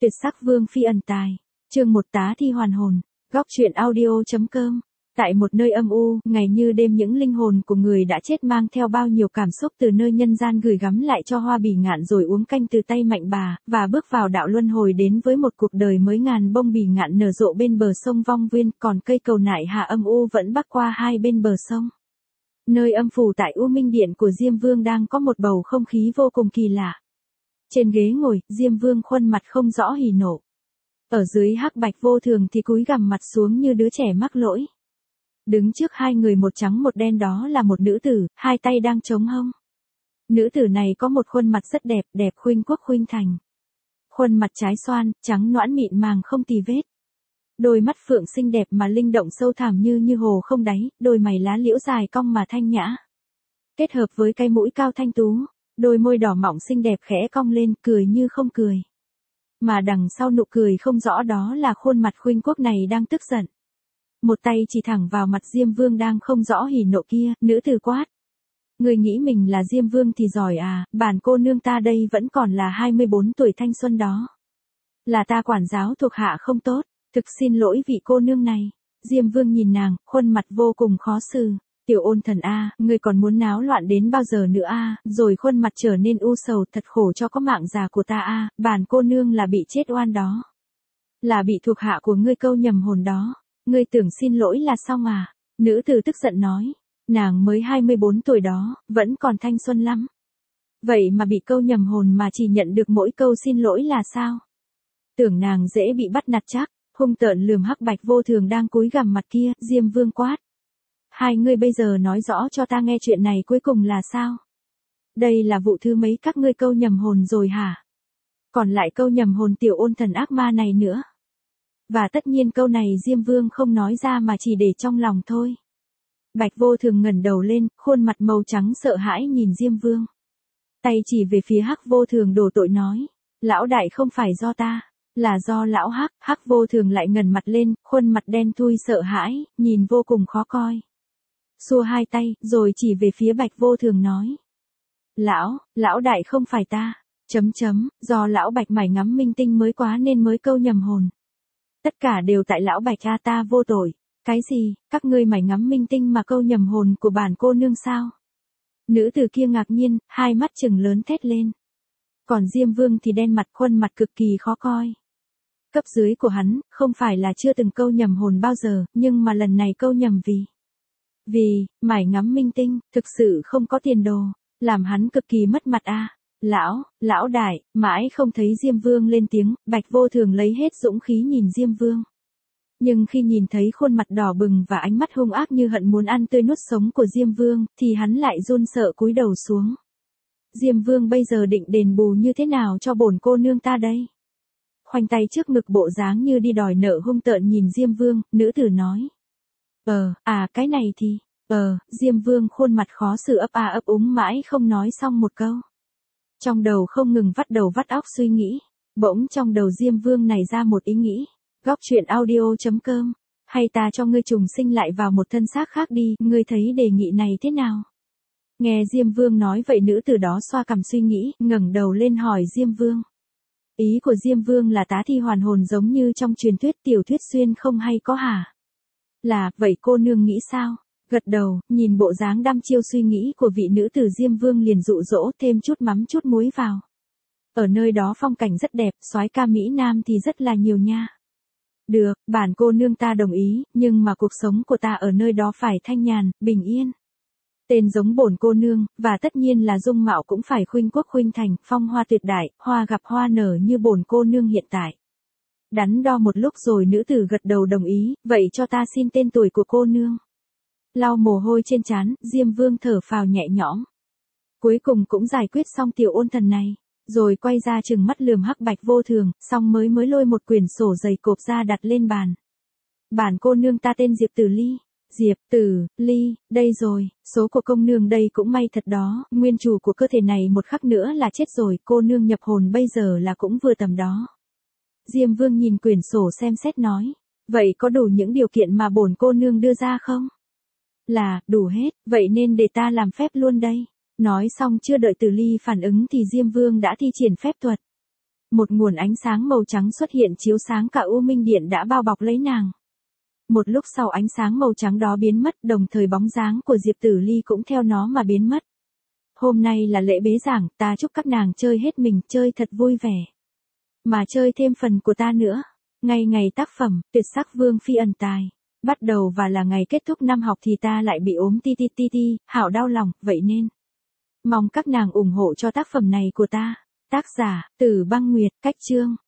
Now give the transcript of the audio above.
Tuyệt sắc vương phi ẩn tài. Chương 1 tá thi hoàn hồn. Góc truyện audio.com. Tại một nơi âm u, ngày như đêm những linh hồn của người đã chết mang theo bao nhiêu cảm xúc từ nơi nhân gian gửi gắm lại cho Hoa Bỉ Ngạn rồi uống canh từ tay Mạnh Bà, và bước vào đạo luân hồi đến với một cuộc đời mới. Ngàn bông bỉ ngạn nở rộ bên bờ sông Vong Viên, còn cây cầu nại hạ âm u vẫn bắc qua hai bên bờ sông. Nơi âm phủ tại U Minh Điện của Diêm Vương đang có một bầu không khí vô cùng kỳ lạ. Trên ghế ngồi, Diêm Vương khuôn mặt không rõ hỉ nộ. Ở dưới hắc bạch vô thường thì cúi gằm mặt xuống như đứa trẻ mắc lỗi. Đứng trước hai người một trắng một đen đó là một nữ tử, hai tay đang chống hông. Nữ tử này có một khuôn mặt rất đẹp, đẹp khuynh quốc khuynh thành. Khuôn mặt trái xoan, trắng nõn mịn màng không tì vết. Đôi mắt phượng xinh đẹp mà linh động sâu thẳm như hồ không đáy, đôi mày lá liễu dài cong mà thanh nhã. Kết hợp với cái mũi cao thanh tú, đôi môi đỏ mọng xinh đẹp khẽ cong lên, cười như không cười. Mà đằng sau nụ cười không rõ đó là khuôn mặt khuynh quốc này đang tức giận. Một tay chỉ thẳng vào mặt Diêm Vương đang không rõ hỉ nộ kia, nữ tử quát. Người nghĩ mình là Diêm Vương thì giỏi à, bản cô nương ta đây vẫn còn là 24 tuổi thanh xuân đó. Là ta quản giáo thuộc hạ không tốt, thực xin lỗi vị cô nương này. Diêm Vương nhìn nàng, khuôn mặt vô cùng khó xử. Tiểu ôn thần a, ngươi còn muốn náo loạn đến bao giờ nữa a? Rồi khuôn mặt trở nên u sầu, thật khổ cho có mạng già của ta a, bản cô nương là bị chết oan đó. Là bị thuộc hạ của ngươi câu nhầm hồn đó. Ngươi tưởng xin lỗi là xong à? Nữ tử tức giận nói. Nàng mới 24 tuổi đó, vẫn còn thanh xuân lắm. Vậy mà bị câu nhầm hồn mà chỉ nhận được mỗi câu xin lỗi là sao? Tưởng nàng dễ bị bắt nạt chắc, hung tợn lườm hắc bạch vô thường đang cúi gằm mặt kia, Diêm Vương quát. Hai ngươi bây giờ nói rõ cho ta nghe chuyện này cuối cùng là sao? Đây là vụ thứ mấy các ngươi câu nhầm hồn rồi hả? Còn lại câu nhầm hồn tiểu ôn thần ác ma này nữa. Và tất nhiên câu này Diêm Vương không nói ra mà chỉ để trong lòng thôi. Bạch vô thường ngẩng đầu lên, khuôn mặt màu trắng sợ hãi nhìn Diêm Vương. Tay chỉ về phía hắc vô thường đổ tội nói. Lão đại không phải do ta, là do lão hắc. Hắc vô thường lại ngẩng mặt lên, khuôn mặt đen thui sợ hãi, nhìn vô cùng khó coi. Xua hai tay, rồi chỉ về phía bạch vô thường nói. Lão đại không phải ta, do lão bạch mải ngắm minh tinh mới quá nên mới câu nhầm hồn. Tất cả đều tại lão bạch a, ta vô tội. Cái gì, các ngươi mải ngắm minh tinh mà câu nhầm hồn của bản cô nương sao? Nữ tử kia ngạc nhiên, hai mắt trừng lớn thét lên. Còn Diêm Vương thì đen mặt, khuôn mặt cực kỳ khó coi. Cấp dưới của hắn, không phải là chưa từng câu nhầm hồn bao giờ, nhưng mà lần này câu nhầm vì, mải ngắm minh tinh, thực sự không có tiền đồ, làm hắn cực kỳ mất mặt a. Lão đại, mãi không thấy Diêm Vương lên tiếng, bạch vô thường lấy hết dũng khí nhìn Diêm Vương. Nhưng khi nhìn thấy khuôn mặt đỏ bừng và ánh mắt hung ác như hận muốn ăn tươi nuốt sống của Diêm Vương, thì hắn lại run sợ cúi đầu xuống. Diêm Vương bây giờ định đền bù như thế nào cho bổn cô nương ta đây? Khoanh tay trước ngực bộ dáng như đi đòi nợ hung tợn nhìn Diêm Vương, nữ tử nói. Cái này thì, Diêm Vương khuôn mặt khó xử ấp úng mãi không nói xong một câu. Trong đầu không ngừng vắt đầu vắt óc suy nghĩ, bỗng trong đầu Diêm Vương này ra một ý nghĩ. Góc truyện audio.com, hay ta cho ngươi trùng sinh lại vào một thân xác khác đi, ngươi thấy đề nghị này thế nào? Nghe Diêm Vương nói vậy nữ tử đó xoa cằm suy nghĩ, ngẩng đầu lên hỏi Diêm Vương. Ý của Diêm Vương là tá thi hoàn hồn giống như trong truyền thuyết tiểu thuyết xuyên không hay có hả? Là, vậy cô nương nghĩ sao? Gật đầu, nhìn bộ dáng đăm chiêu suy nghĩ của vị nữ tử Diêm Vương liền dụ dỗ thêm chút mắm chút muối vào. Ở nơi đó phong cảnh rất đẹp, soái ca Mỹ Nam thì rất là nhiều nha. Được, bản cô nương ta đồng ý, nhưng mà cuộc sống của ta ở nơi đó phải thanh nhàn, bình yên. Tên giống bổn cô nương, và tất nhiên là dung mạo cũng phải khuynh quốc khuynh thành, phong hoa tuyệt đại, hoa gặp hoa nở như bổn cô nương hiện tại. Đắn đo một lúc rồi nữ tử gật đầu đồng ý, vậy cho ta xin tên tuổi của cô nương. Lau mồ hôi trên trán, Diêm Vương thở phào nhẹ nhõm. Cuối cùng cũng giải quyết xong tiểu ôn thần này. Rồi quay ra trừng mắt lườm hắc bạch vô thường, xong mới lôi một quyển sổ dày cộp ra đặt lên bàn. Bản cô nương ta tên Diệp Tử Ly. Diệp Tử Ly, đây rồi, số của công nương đây cũng may thật đó, nguyên chủ của cơ thể này một khắc nữa là chết rồi, cô nương nhập hồn bây giờ là cũng vừa tầm đó. Diêm Vương nhìn quyển sổ xem xét nói, vậy có đủ những điều kiện mà bổn cô nương đưa ra không? Là, đủ hết, vậy nên để ta làm phép luôn đây. Nói xong chưa đợi Tử Ly phản ứng thì Diêm Vương đã thi triển phép thuật. Một nguồn ánh sáng màu trắng xuất hiện chiếu sáng cả U Minh Điện đã bao bọc lấy nàng. Một lúc sau ánh sáng màu trắng đó biến mất, đồng thời bóng dáng của Diệp Tử Ly cũng theo nó mà biến mất. Hôm nay là lễ bế giảng, ta chúc các nàng chơi hết mình, chơi thật vui vẻ. Mà chơi thêm phần của ta nữa. Ngày tác phẩm, tuyệt sắc vương phi ẩn tài. Bắt đầu và là ngày kết thúc năm học thì ta lại bị ốm ti, hảo đau lòng, vậy nên. Mong các nàng ủng hộ cho tác phẩm này của ta. Tác giả, Tử Băng Nguyệt, cách chương.